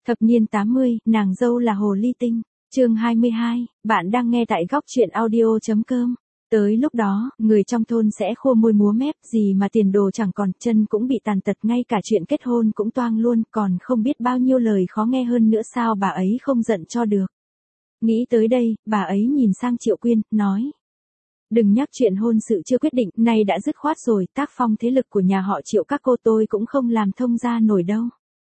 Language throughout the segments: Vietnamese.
Thập niên 80, nàng dâu là hồ ly tinh. Chương 22, bạn đang nghe tại góc truyện audio.com. Tới lúc đó, người trong thôn sẽ khô môi múa mép, gì mà tiền đồ chẳng còn, chân cũng bị tàn tật, ngay cả chuyện kết hôn cũng toang luôn, còn không biết bao nhiêu lời khó nghe hơn nữa, sao bà ấy không giận cho được. Nghĩ tới đây, bà ấy nhìn sang Triệu Quyên, nói. Đừng nhắc chuyện hôn sự chưa quyết định, nay đã dứt khoát rồi, tác phong thế lực của nhà họ Triệu các cô tôi cũng không làm thông ra nổi đâu.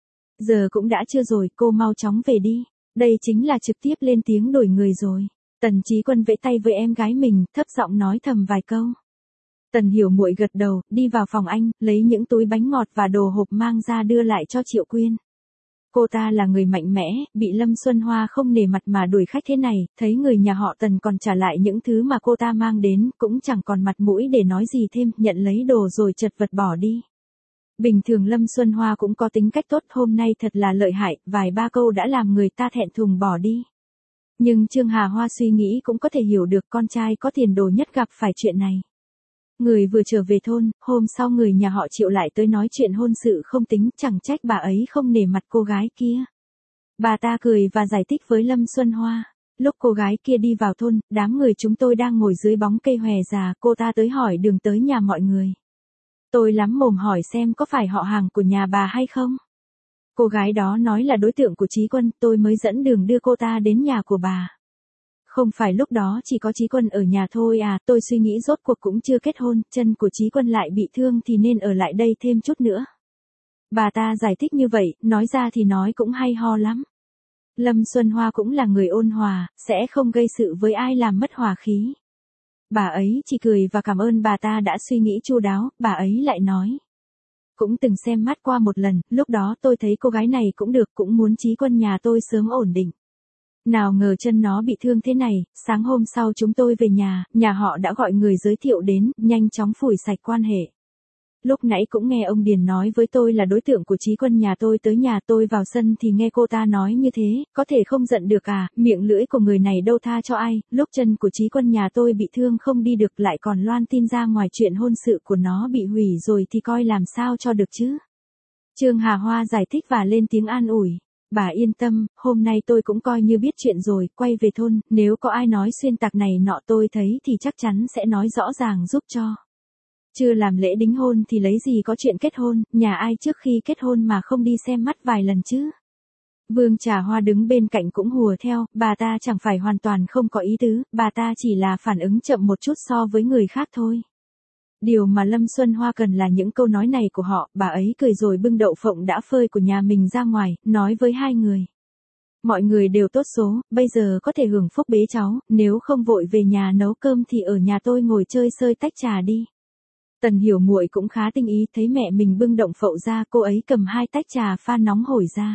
Giờ cũng đã trưa rồi, cô mau chóng về đi. Đây chính là trực tiếp lên tiếng đổi người rồi. Tần Chí Quân vẫy tay với em gái mình, thấp giọng nói thầm vài câu. Tần Hiểu Muội gật đầu, đi vào phòng anh, lấy những túi bánh ngọt và đồ hộp mang ra đưa lại cho Triệu Quyên. Cô ta là người mạnh mẽ, bị Lâm Xuân Hoa không nể mặt mà đuổi khách thế này, thấy người nhà họ Tần còn trả lại những thứ mà cô ta mang đến, cũng chẳng còn mặt mũi để nói gì thêm, nhận lấy đồ rồi chật vật bỏ đi. Bình thường Lâm Xuân Hoa cũng có tính cách tốt, hôm nay thật là lợi hại, vài ba câu đã làm người ta thẹn thùng bỏ đi. Nhưng Trương Hà Hoa suy nghĩ cũng có thể hiểu được, con trai có tiền đồ nhất gặp phải chuyện này. Người vừa trở về thôn, hôm sau người nhà họ Triệu lại tới nói chuyện hôn sự không tính, chẳng trách bà ấy không nể mặt cô gái kia. Bà ta cười và giải thích với Lâm Xuân Hoa. Lúc cô gái kia đi vào thôn, đám người chúng tôi đang ngồi dưới bóng cây hòe già, cô ta tới hỏi đường tới nhà mọi người. Tôi lắm mồm hỏi xem có phải họ hàng của nhà bà hay không. Cô gái đó nói là đối tượng của Chí Quân, tôi mới dẫn đường đưa cô ta đến nhà của bà. Không phải lúc đó chỉ có Chí Quân ở nhà thôi à, tôi suy nghĩ rốt cuộc cũng chưa kết hôn, chân của Chí Quân lại bị thương thì nên ở lại đây thêm chút nữa. Bà ta giải thích như vậy, nói ra thì nói cũng hay ho lắm. Lâm Xuân Hoa cũng là người ôn hòa, sẽ không gây sự với ai làm mất hòa khí. Bà ấy chỉ cười và cảm ơn bà ta đã suy nghĩ chu đáo, bà ấy lại nói. Cũng từng xem mắt qua một lần, lúc đó tôi thấy cô gái này cũng được, cũng muốn Chí Quân nhà tôi sớm ổn định. Nào ngờ chân nó bị thương thế này, sáng hôm sau chúng tôi về nhà họ đã gọi người giới thiệu đến, nhanh chóng phủi sạch quan hệ. Lúc nãy cũng nghe ông Điền nói với tôi là đối tượng của Chí Quân nhà tôi tới nhà tôi vào sân thì nghe cô ta nói như thế, có thể không giận được à, miệng lưỡi của người này đâu tha cho ai, lúc chân của Chí Quân nhà tôi bị thương không đi được lại còn loan tin ra ngoài chuyện hôn sự của nó bị hủy rồi thì coi làm sao cho được chứ. Trương Hà Hoa giải thích và lên tiếng an ủi. Bà yên tâm, hôm nay tôi cũng coi như biết chuyện rồi, quay về thôn, nếu có ai nói xuyên tạc này nọ tôi thấy thì chắc chắn sẽ nói rõ ràng giúp cho. Chưa làm lễ đính hôn thì lấy gì có chuyện kết hôn, nhà ai trước khi kết hôn mà không đi xem mắt vài lần chứ. Vương Trà Hoa đứng bên cạnh cũng hùa theo, bà ta chẳng phải hoàn toàn không có ý tứ, bà ta chỉ là phản ứng chậm một chút so với người khác thôi. Điều mà Lâm Xuân Hoa cần là những câu nói này của họ, bà ấy cười rồi bưng đậu phộng đã phơi của nhà mình ra ngoài, nói với hai người. Mọi người đều tốt số, bây giờ có thể hưởng phúc bế cháu, nếu không vội về nhà nấu cơm thì ở nhà tôi ngồi chơi sơi tách trà đi. Tần Hiểu Muội cũng khá tinh ý, thấy mẹ mình bưng đậu phộng ra, cô ấy cầm hai tách trà pha nóng hổi ra.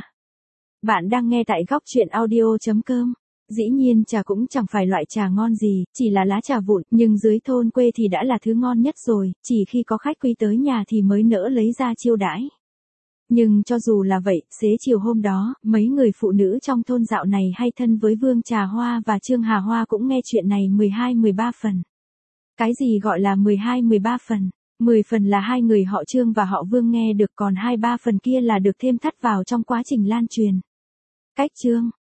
Bạn đang nghe tại góc truyện audio.com. Dĩ nhiên trà cũng chẳng phải loại trà ngon gì, chỉ là lá trà vụn, nhưng dưới thôn quê thì đã là thứ ngon nhất rồi, chỉ khi có khách quý tới nhà thì mới nỡ lấy ra chiêu đãi. Nhưng cho dù là vậy, xế chiều hôm đó, mấy người phụ nữ trong thôn dạo này hay thân với Vương Trà Hoa và Trương Hà Hoa cũng nghe chuyện này 12-13 phần. Cái gì gọi là 12-13 phần? 10 phần là hai người họ Trương và họ Vương nghe được, còn 2-3 phần kia là được thêm thắt vào trong quá trình lan truyền. Cách Trương